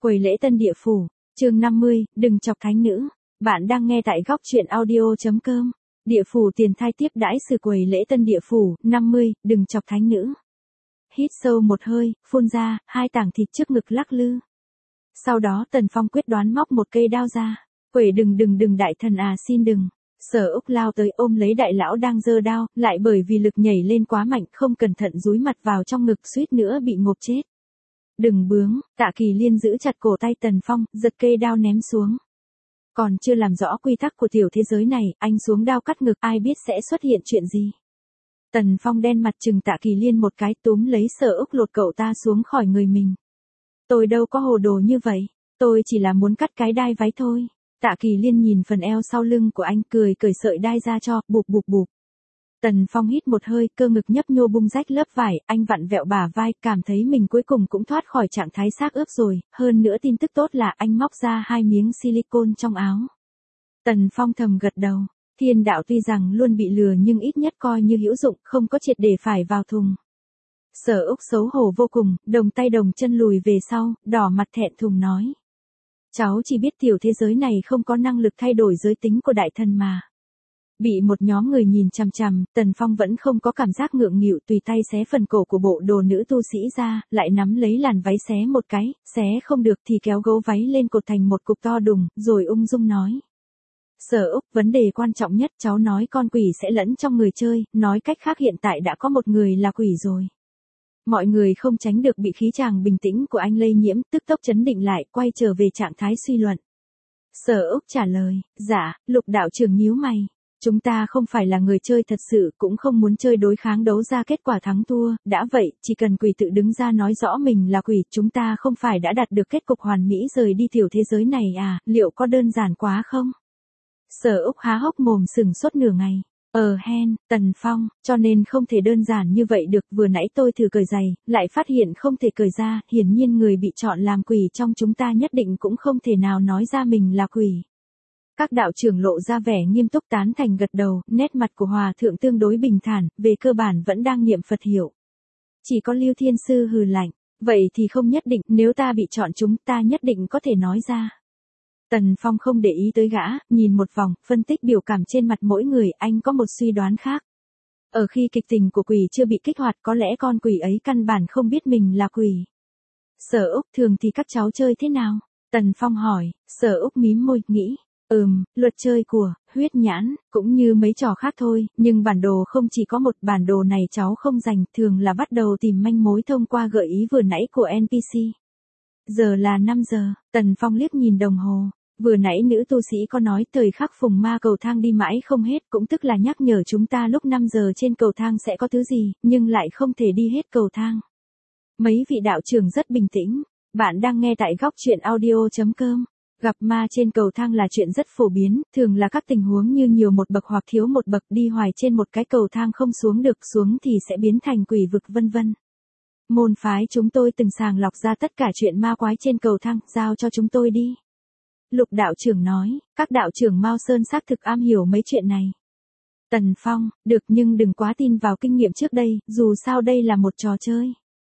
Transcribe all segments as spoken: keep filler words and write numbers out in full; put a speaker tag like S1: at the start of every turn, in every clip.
S1: Quầy lễ tân địa phủ, chương năm mươi, đừng chọc thánh nữ. Bạn đang nghe tại góc truyện audio.com. Địa phủ tiền thai tiếp đãi sự quầy lễ tân địa phủ, năm mươi, đừng chọc thánh nữ. Hít sâu một hơi, phun ra, hai tảng thịt trước ngực lắc lư. Sau đó Tần Phong quyết đoán móc một cây đao ra. Quẩy đừng đừng đừng đại thần à xin đừng. Sở Úc lao tới ôm lấy đại lão đang giơ đao, lại bởi vì lực nhảy lên quá mạnh không cẩn thận dúi mặt vào trong ngực suýt nữa bị ngộp chết. Đừng bướng, Tạ Kỳ Liên giữ chặt cổ tay Tần Phong, giật cây đao ném xuống. Còn chưa làm rõ quy tắc của tiểu thế giới này, anh xuống đao cắt ngực ai biết sẽ xuất hiện chuyện gì. Tần Phong đen mặt chừng Tạ Kỳ Liên một cái túm lấy Sở Úc lột cậu ta xuống khỏi người mình. Tôi đâu có hồ đồ như vậy, tôi chỉ là muốn cắt cái đai váy thôi. Tạ Kỳ Liên nhìn phần eo sau lưng của anh cười cởi sợi đai ra cho, bụp bụp bụp. Tần Phong hít một hơi, cơ ngực nhấp nhô bung rách lớp vải, anh vặn vẹo bả vai, cảm thấy mình cuối cùng cũng thoát khỏi trạng thái xác ướp rồi, hơn nữa tin tức tốt là anh móc ra hai miếng silicone trong áo. Tần Phong thầm gật đầu, thiên đạo tuy rằng luôn bị lừa nhưng ít nhất coi như hữu dụng, không có triệt để phải vào thùng. Sở Úc xấu hổ vô cùng, đồng tay đồng chân lùi về sau, đỏ mặt thẹn thùng nói. Cháu chỉ biết tiểu thế giới này không có năng lực thay đổi giới tính của đại thần mà. Bị một nhóm người nhìn chằm chằm, Tần Phong vẫn không có cảm giác ngượng nghịu, tùy tay xé phần cổ của bộ đồ nữ tu sĩ ra, lại nắm lấy làn váy xé một cái, xé không được thì kéo gấu váy lên cột thành một cục to đùng, rồi ung dung nói. Sở Úc, vấn đề quan trọng nhất cháu nói con quỷ sẽ lẫn trong người chơi, nói cách khác hiện tại đã có một người là quỷ rồi. Mọi người không tránh được bị khí chàng bình tĩnh của anh lây nhiễm, tức tốc chấn định lại, quay trở về trạng thái suy luận. Sở Úc trả lời, dạ, Lục đạo trưởng nhíu mày. Chúng ta không phải là người chơi thật sự, cũng không muốn chơi đối kháng đấu ra kết quả thắng thua, đã vậy, chỉ cần quỷ tự đứng ra nói rõ mình là quỷ, chúng ta không phải đã đạt được kết cục hoàn mỹ rời đi tiểu thế giới này à, liệu có đơn giản quá không? Sở Úc há hốc mồm sừng sốt nửa ngày. Ờ hen, Tần Phong, cho nên không thể đơn giản như vậy được, vừa nãy tôi thử cởi giày, lại phát hiện không thể cởi ra, hiển nhiên người bị chọn làm quỷ trong chúng ta nhất định cũng không thể nào nói ra mình là quỷ. Các đạo trưởng lộ ra vẻ nghiêm túc tán thành gật đầu, nét mặt của hòa thượng tương đối bình thản, về cơ bản vẫn đang niệm Phật hiệu. Chỉ có Lưu Thiên Sư hừ lạnh, vậy thì không nhất định, nếu ta bị chọn chúng ta nhất định có thể nói ra. Tần Phong không để ý tới gã, nhìn một vòng, phân tích biểu cảm trên mặt mỗi người, anh có một suy đoán khác. Ở khi kịch tình của quỷ chưa bị kích hoạt có lẽ con quỷ ấy căn bản không biết mình là quỷ. Sở Úc, thường thì các cháu chơi thế nào? Tần Phong hỏi. Sở Úc mím môi, nghĩ. Ừm, luật chơi của, huyết nhãn, cũng như mấy trò khác thôi, nhưng bản đồ không chỉ có một, bản đồ này cháu không dành, thường là bắt đầu tìm manh mối thông qua gợi ý vừa nãy của en pê xê. Giờ là năm giờ, Tần Phong liếc nhìn đồng hồ, vừa nãy nữ tu sĩ có nói thời khắc phùng ma cầu thang đi mãi không hết, cũng tức là nhắc nhở chúng ta lúc năm giờ trên cầu thang sẽ có thứ gì, nhưng lại không thể đi hết cầu thang. Mấy vị đạo trưởng rất bình tĩnh, bạn đang nghe tại góc truyện audio.com. Gặp ma trên cầu thang là chuyện rất phổ biến, thường là các tình huống như nhiều một bậc hoặc thiếu một bậc, đi hoài trên một cái cầu thang không xuống được, xuống thì sẽ biến thành quỷ vực vân vân. Môn phái chúng tôi từng sàng lọc ra tất cả chuyện ma quái trên cầu thang, giao cho chúng tôi đi. Lục đạo trưởng nói, các đạo trưởng Mao Sơn xác thực am hiểu mấy chuyện này. Tần Phong, được nhưng đừng quá tin vào kinh nghiệm trước đây, dù sao đây là một trò chơi.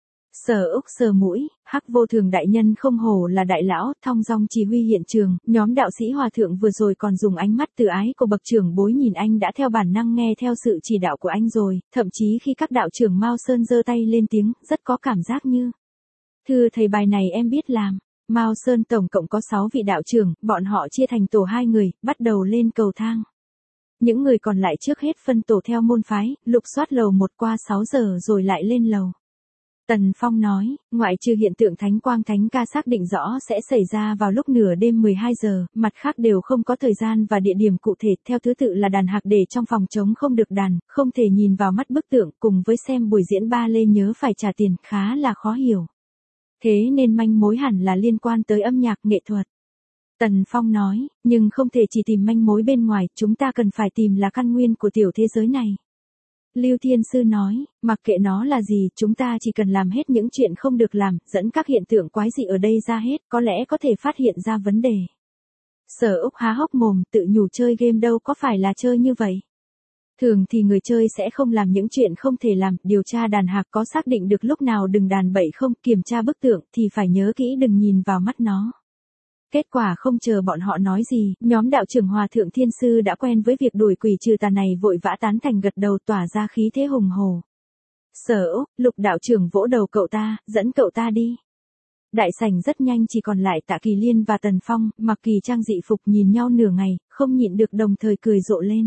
S1: Sở Úc sờ mũi, Hắc Vô Thường đại nhân không hổ là đại lão, thong dong chỉ huy hiện trường, nhóm đạo sĩ hòa thượng vừa rồi còn dùng ánh mắt từ ái của bậc trưởng bối nhìn anh đã theo bản năng nghe theo sự chỉ đạo của anh rồi, thậm chí khi các đạo trưởng Mao Sơn giơ tay lên tiếng, rất có cảm giác như. Thưa thầy bài này em biết làm. Mao Sơn tổng cộng có sáu vị đạo trưởng, bọn họ chia thành tổ hai người, bắt đầu lên cầu thang. Những người còn lại trước hết phân tổ theo môn phái, lục soát lầu một qua sáu giờ rồi lại lên lầu. Tần Phong nói, ngoại trừ hiện tượng thánh quang thánh ca xác định rõ sẽ xảy ra vào lúc nửa đêm mười hai giờ, mặt khác đều không có thời gian và địa điểm cụ thể, theo thứ tự là đàn hạc để trong phòng trống không được đàn, không thể nhìn vào mắt bức tượng, cùng với xem buổi diễn ba lê nhớ phải trả tiền, khá là khó hiểu. Thế nên manh mối hẳn là liên quan tới âm nhạc nghệ thuật. Tần Phong nói, nhưng không thể chỉ tìm manh mối bên ngoài, chúng ta cần phải tìm là căn nguyên của tiểu thế giới này. Lưu Thiên Sư nói, mặc kệ nó là gì, chúng ta chỉ cần làm hết những chuyện không được làm, dẫn các hiện tượng quái dị ở đây ra hết, có lẽ có thể phát hiện ra vấn đề. Sở Úc há hốc mồm, tự nhủ chơi game đâu có phải là chơi như vậy. Thường thì người chơi sẽ không làm những chuyện không thể làm, điều tra đàn hạc có xác định được lúc nào đừng đàn bậy không, kiểm tra bức tượng thì phải nhớ kỹ đừng nhìn vào mắt nó. Kết quả không chờ bọn họ nói gì, nhóm đạo trưởng Hòa Thượng Thiên Sư đã quen với việc đuổi quỷ trừ tà này vội vã tán thành gật đầu tỏa ra khí thế hùng hổ. Sở Úc, Lục đạo trưởng vỗ đầu cậu ta, dẫn cậu ta đi. Đại sảnh rất nhanh chỉ còn lại Tạ Kỳ Liên và Tần Phong, mặc kỳ trang dị phục nhìn nhau nửa ngày, không nhịn được đồng thời cười rộ lên.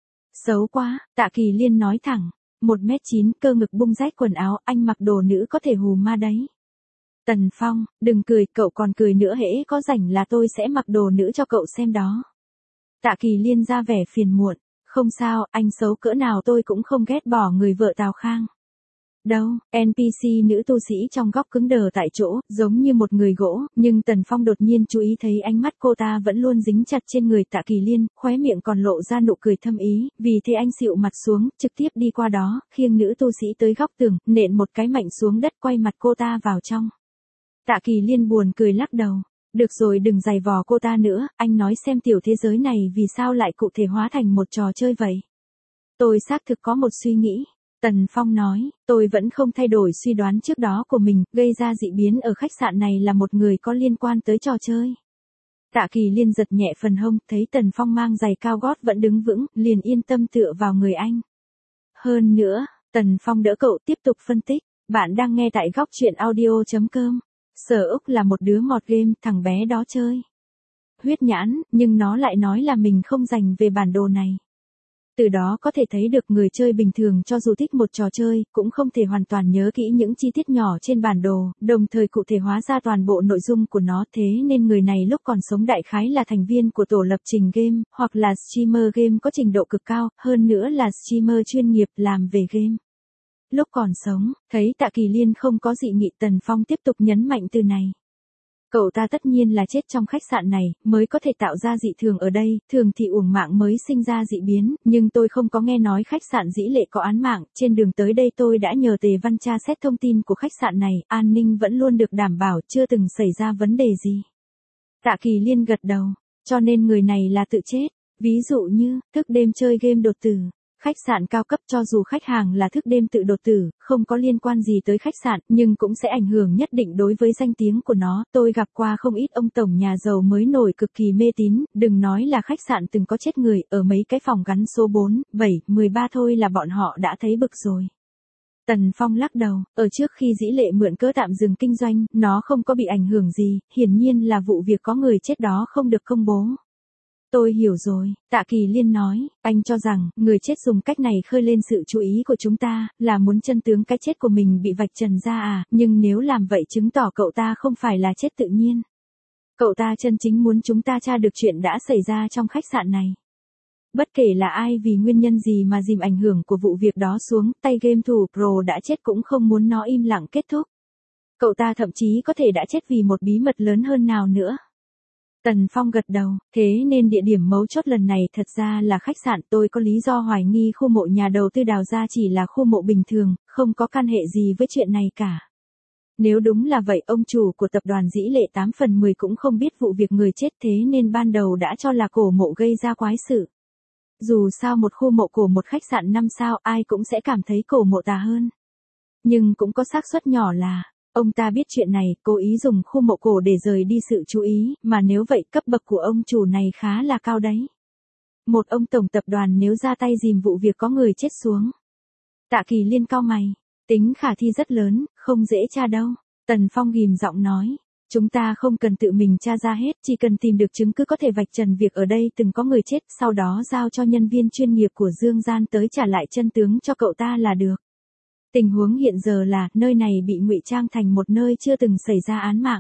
S1: Xấu quá, Tạ Kỳ Liên nói thẳng, một mét chín, cơ ngực bung rách quần áo, anh mặc đồ nữ có thể hù ma đấy. Tần Phong, đừng cười, cậu còn cười nữa hễ có rảnh là tôi sẽ mặc đồ nữ cho cậu xem đó. Tạ Kỳ Liên ra vẻ phiền muộn, không sao, anh xấu cỡ nào tôi cũng không ghét bỏ người vợ Tào Khang. Đâu, en pê xê nữ tu sĩ trong góc cứng đờ tại chỗ, giống như một người gỗ, nhưng Tần Phong đột nhiên chú ý thấy ánh mắt cô ta vẫn luôn dính chặt trên người Tạ Kỳ Liên, khóe miệng còn lộ ra nụ cười thâm ý, vì thế anh xịu mặt xuống, trực tiếp đi qua đó, khiêng nữ tu sĩ tới góc tường, nện một cái mạnh xuống đất quay mặt cô ta vào trong. Tạ Kỳ Liên buồn cười lắc đầu. Được rồi đừng giày vò cô ta nữa, anh nói xem tiểu thế giới này vì sao lại cụ thể hóa thành một trò chơi vậy. Tôi xác thực có một suy nghĩ. Tần Phong nói, tôi vẫn không thay đổi suy đoán trước đó của mình, gây ra dị biến ở khách sạn này là một người có liên quan tới trò chơi. Tạ Kỳ Liên giật nhẹ phần hông, thấy Tần Phong mang giày cao gót vẫn đứng vững, liền yên tâm tựa vào người anh. Hơn nữa, Tần Phong đỡ cậu tiếp tục phân tích, bạn đang nghe tại góc truyện audio chấm com. Sở Úc là một đứa mọt game, thằng bé đó chơi huyết nhãn, nhưng nó lại nói là mình không dành về bản đồ này. Từ đó có thể thấy được người chơi bình thường cho dù thích một trò chơi, cũng không thể hoàn toàn nhớ kỹ những chi tiết nhỏ trên bản đồ, đồng thời cụ thể hóa ra toàn bộ nội dung của nó, thế nên người này lúc còn sống đại khái là thành viên của tổ lập trình game, hoặc là streamer game có trình độ cực cao, hơn nữa là streamer chuyên nghiệp làm về game. Lúc còn sống, thấy Tạ Kỳ Liên không có dị nghị, Tần Phong tiếp tục nhấn mạnh từ này. Cậu ta tất nhiên là chết trong khách sạn này, mới có thể tạo ra dị thường ở đây, thường thì uổng mạng mới sinh ra dị biến, nhưng tôi không có nghe nói khách sạn Dĩ Lệ có án mạng, trên đường tới đây tôi đã nhờ Tề Văn tra xét thông tin của khách sạn này, an ninh vẫn luôn được đảm bảo, chưa từng xảy ra vấn đề gì. Tạ Kỳ Liên gật đầu, cho nên người này là tự chết, ví dụ như, thức đêm chơi game đột tử. Khách sạn cao cấp cho dù khách hàng là thức đêm tự đột tử, không có liên quan gì tới khách sạn, nhưng cũng sẽ ảnh hưởng nhất định đối với danh tiếng của nó. Tôi gặp qua không ít ông tổng nhà giàu mới nổi cực kỳ mê tín, đừng nói là khách sạn từng có chết người, ở mấy cái phòng gắn số bốn, bảy, mười ba thôi là bọn họ đã thấy bực rồi. Tần Phong lắc đầu, ở trước khi Dĩ Lệ mượn cớ tạm dừng kinh doanh, nó không có bị ảnh hưởng gì, hiển nhiên là vụ việc có người chết đó không được công bố. Tôi hiểu rồi, Tạ Kỳ Liên nói, anh cho rằng, người chết dùng cách này khơi lên sự chú ý của chúng ta, là muốn chân tướng cái chết của mình bị vạch trần ra à, nhưng nếu làm vậy chứng tỏ cậu ta không phải là chết tự nhiên. Cậu ta chân chính muốn chúng ta tra được chuyện đã xảy ra trong khách sạn này. Bất kể là ai vì nguyên nhân gì mà dìm ảnh hưởng của vụ việc đó xuống, tay game thủ pro đã chết cũng không muốn nó im lặng kết thúc. Cậu ta thậm chí có thể đã chết vì một bí mật lớn hơn nào nữa. Tần Phong gật đầu, thế nên địa điểm mấu chốt lần này thật ra là khách sạn. Tôi có lý do hoài nghi khu mộ nhà đầu tư đào ra chỉ là khu mộ bình thường, không có can hệ gì với chuyện này cả. Nếu đúng là vậy, ông chủ của tập đoàn Dĩ Lệ tám phần mười cũng không biết vụ việc người chết, thế nên ban đầu đã cho là cổ mộ gây ra quái sự. Dù sao một khu mộ cổ một khách sạn năm sao ai cũng sẽ cảm thấy cổ mộ tà hơn. Nhưng cũng có xác suất nhỏ là ông ta biết chuyện này, cố ý dùng khu mộ cổ để rời đi sự chú ý, mà nếu vậy cấp bậc của ông chủ này khá là cao đấy. Một ông tổng tập đoàn nếu ra tay dìm vụ việc có người chết xuống. Tạ Kỳ Liên cau mày, tính khả thi rất lớn, không dễ tra đâu. Tần Phong ghim giọng nói, chúng ta không cần tự mình tra ra hết, chỉ cần tìm được chứng cứ có thể vạch trần việc ở đây từng có người chết, sau đó giao cho nhân viên chuyên nghiệp của Dương Gian tới trả lại chân tướng cho cậu ta là được. Tình huống hiện giờ là, nơi này bị ngụy trang thành một nơi chưa từng xảy ra án mạng.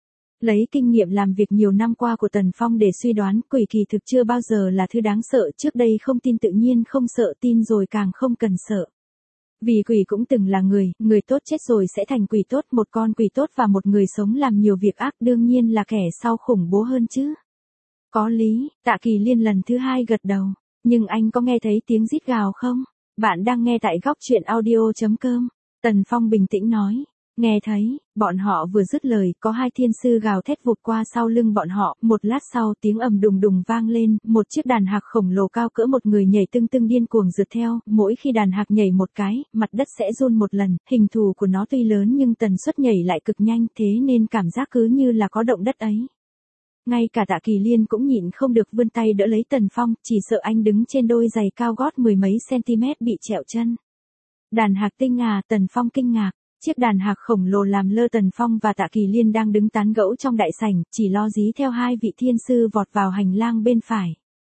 S1: Lấy kinh nghiệm làm việc nhiều năm qua của Tần Phong để suy đoán, quỷ kỳ thực chưa bao giờ là thứ đáng sợ, trước đây không tin tự nhiên không sợ, tin rồi càng không cần sợ. Vì quỷ cũng từng là người, người tốt chết rồi sẽ thành quỷ tốt, một con quỷ tốt và một người sống làm nhiều việc ác đương nhiên là kẻ sau khủng bố hơn chứ. Có lý, Tạ Kỳ Liên lần thứ hai gật đầu, nhưng anh có nghe thấy tiếng rít gào không? Bạn đang nghe tại góc truyện audio chấm com. Tần Phong bình tĩnh nói, Nghe thấy, bọn họ vừa dứt lời, có hai thiên sư gào thét vụt qua sau lưng bọn họ, một lát sau tiếng ầm đùng đùng vang lên, một chiếc đàn hạc khổng lồ cao cỡ một người nhảy tưng tưng điên cuồng rượt theo, mỗi khi đàn hạc nhảy một cái, mặt đất sẽ run một lần, hình thù của nó tuy lớn nhưng tần suất nhảy lại cực nhanh, thế nên cảm giác cứ như là có động đất ấy. Ngay cả Tạ Kỳ Liên cũng nhịn không được vươn tay đỡ lấy Tần Phong, chỉ sợ anh đứng trên đôi giày cao gót mười mấy cm bị trẹo chân. Đàn hạc tinh à, Tần Phong kinh ngạc. Chiếc đàn hạc khổng lồ làm lơ Tần Phong và Tạ Kỳ Liên đang đứng tán gẫu trong đại sảnh, chỉ lo dí theo hai vị thiên sư vọt vào hành lang bên phải.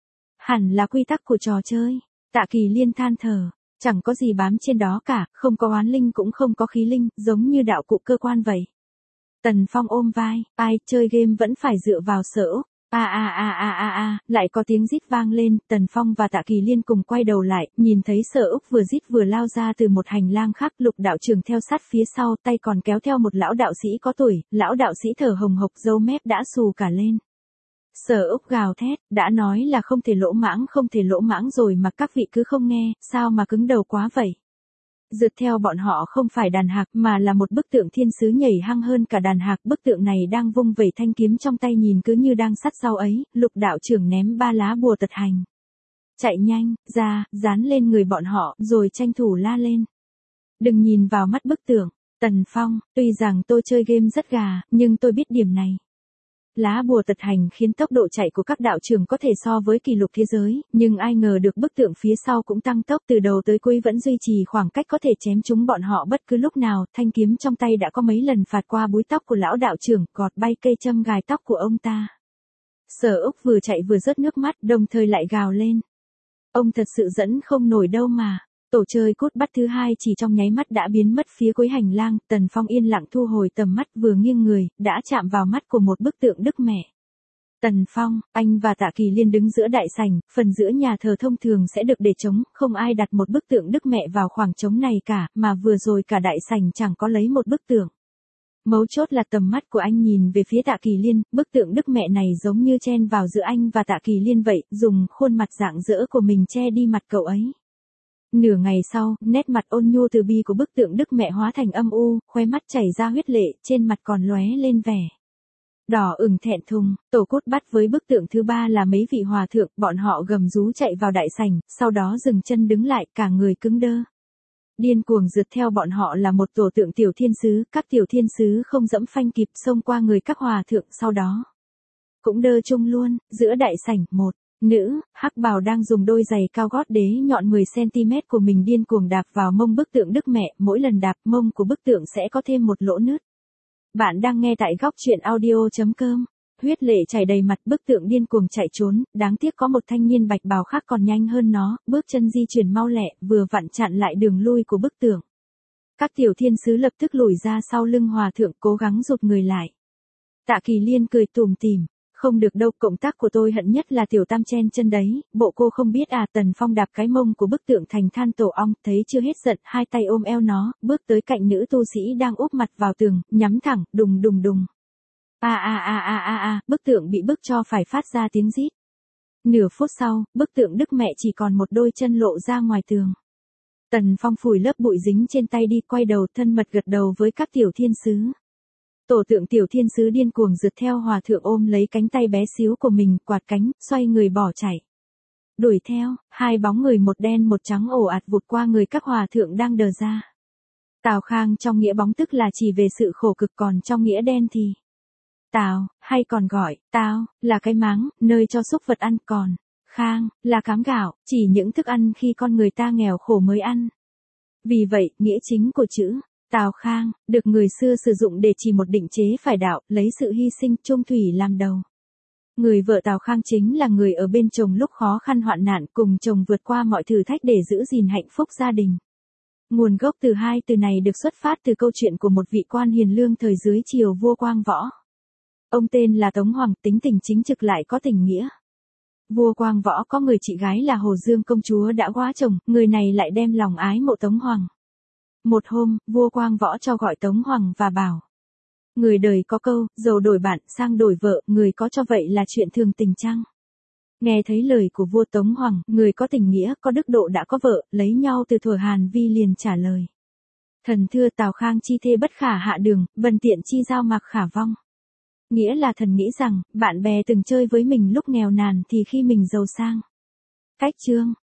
S1: Hẳn là quy tắc của trò chơi. Tạ Kỳ Liên than thở, chẳng có gì bám trên đó cả, không có oán linh cũng không có khí linh, giống như đạo cụ cơ quan vậy. Tần Phong ôm vai, ai, chơi game vẫn phải dựa vào sở ốc. A a a a a a, lại có tiếng rít vang lên, Tần Phong và Tạ Kỳ Liên cùng quay đầu lại, nhìn thấy Sở Úc vừa rít vừa lao ra từ một hành lang khác, Lục đạo trưởng theo sát phía sau, tay còn kéo theo một lão đạo sĩ có tuổi, lão đạo sĩ thở hồng hộc, râu mép đã xù cả lên. Sở Úc gào thét, đã nói là không thể lỗ mãng, không thể lỗ mãng rồi mà các vị cứ không nghe, sao mà cứng đầu quá vậy? Rượt theo bọn họ không phải đàn hạc mà là một bức tượng thiên sứ nhảy hăng hơn cả đàn hạc, bức tượng này đang vung vẩy thanh kiếm trong tay nhìn cứ như đang sắt rau ấy, Lục đạo trưởng ném ba lá bùa tật hành. Chạy nhanh, ra, dán lên người bọn họ, rồi tranh thủ la lên. Đừng nhìn vào mắt bức tượng, Tần Phong, tuy rằng tôi chơi game rất gà, nhưng tôi biết điểm này. Lá bùa tật hành khiến tốc độ chạy của các đạo trưởng có thể so với kỷ lục thế giới, nhưng ai ngờ được bức tượng phía sau cũng tăng tốc, từ đầu tới cuối vẫn duy trì khoảng cách có thể chém trúng bọn họ bất cứ lúc nào, thanh kiếm trong tay đã có mấy lần phạt qua búi tóc của lão đạo trưởng, gọt bay cây châm gài tóc của ông ta. Sở Úc vừa chạy vừa rớt nước mắt, đồng thời lại gào lên. Ông thật sự dẫn không nổi đâu mà. Tổ chơi cút bắt thứ hai chỉ trong nháy mắt đã biến mất phía cuối hành lang, Tần Phong yên lặng thu hồi tầm mắt, vừa nghiêng người, đã chạm vào mắt của một bức tượng Đức Mẹ. Tần Phong, anh và Tạ Kỳ Liên đứng giữa đại sảnh, phần giữa nhà thờ thông thường sẽ được để trống, không ai đặt một bức tượng Đức Mẹ vào khoảng trống này cả, mà vừa rồi cả đại sảnh chẳng có lấy một bức tượng. Mấu chốt là tầm mắt của anh nhìn về phía Tạ Kỳ Liên, bức tượng Đức Mẹ này giống như chen vào giữa anh và Tạ Kỳ Liên vậy, dùng khuôn mặt rạng rỡ của mình che đi mặt cậu ấy. Nửa ngày sau, nét mặt ôn nhu từ bi của bức tượng Đức Mẹ hóa thành âm u, khóe mắt chảy ra huyết lệ, trên mặt còn lóe lên vẻ đỏ ửng thẹn thùng. Tổ cút bắt với bức tượng thứ ba là mấy vị hòa thượng, bọn họ gầm rú chạy vào đại sảnh, sau đó dừng chân đứng lại, cả người cứng đơ. Điên cuồng rượt theo bọn họ là một tổ tượng tiểu thiên sứ, các tiểu thiên sứ không dẫm phanh kịp xông qua người các hòa thượng, sau đó cũng đơ chung luôn. Giữa đại sảnh, một nữ, hắc bào đang dùng đôi giày cao gót đế nhọn mười xăng-ti-mét của mình điên cuồng đạp vào mông bức tượng Đức Mẹ, mỗi lần đạp mông của bức tượng sẽ có thêm một lỗ nứt. Bạn đang nghe tại góc truyện audio chấm com. Huyết lệ chảy đầy mặt, bức tượng điên cuồng chạy trốn, đáng tiếc có một thanh niên bạch bào khác còn nhanh hơn nó, bước chân di chuyển mau lẹ, vừa vặn chặn lại đường lui của bức tượng. Các tiểu thiên sứ lập tức lùi ra sau lưng hòa thượng, cố gắng rụt người lại. Tạ Kỳ Liên cười tủm tỉm. Không được đâu, cộng tác của tôi hận nhất là tiểu tam chen chân đấy, bộ cô không biết à. Tần Phong đạp cái mông của bức tượng thành than tổ ong, thấy chưa hết giận, hai tay ôm eo nó, bước tới cạnh nữ tu sĩ đang úp mặt vào tường, nhắm thẳng, đùng đùng đùng. A a a a a a, bức tượng bị bức cho phải phát ra tiếng rít. Nửa phút sau, bức tượng Đức Mẹ chỉ còn một đôi chân lộ ra ngoài tường. Tần Phong phủi lớp bụi dính trên tay đi, quay đầu thân mật gật đầu với các tiểu thiên sứ. Tổ tượng tiểu thiên sứ điên cuồng rượt theo hòa thượng, ôm lấy cánh tay bé xíu của mình, quạt cánh, xoay người bỏ chạy. Đuổi theo, hai bóng người một đen một trắng ồ ạt vụt qua người các hòa thượng đang đờ ra. Tào Khang trong nghĩa bóng tức là chỉ về sự khổ cực, còn trong nghĩa đen thì Tào, hay còn gọi Tao, là cái máng, nơi cho súc vật ăn, còn Khang, là cám gạo, chỉ những thức ăn khi con người ta nghèo khổ mới ăn. Vì vậy, nghĩa chính của chữ Tào Khang, được người xưa sử dụng để chỉ một định chế phải đạo, lấy sự hy sinh, trung thủy làm đầu. Người vợ Tào Khang chính là người ở bên chồng lúc khó khăn hoạn nạn, cùng chồng vượt qua mọi thử thách để giữ gìn hạnh phúc gia đình. Nguồn gốc từ hai từ này được xuất phát từ câu chuyện của một vị quan hiền lương thời dưới triều vua Quang Võ. Ông tên là Tống Hoàng, tính tình chính trực lại có tình nghĩa. Vua Quang Võ có người chị gái là Hồ Dương công chúa đã quá chồng, người này lại đem lòng ái mộ Tống Hoàng. Một hôm, vua Quang Võ cho gọi Tống Hoàng và bảo: người đời có câu, giàu đổi bạn, sang đổi vợ, người có cho vậy là chuyện thường tình chăng? Nghe thấy lời của vua Tống Hoàng, người có tình nghĩa, có đức độ đã có vợ, lấy nhau từ thuở Hàn Vi liền trả lời: Thần thưa Tào Khang chi thê bất khả hạ đường, vần tiện chi giao mạc khả vong. Nghĩa là thần nghĩ rằng, bạn bè từng chơi với mình lúc nghèo nàn thì khi mình giàu sang. Cách chương.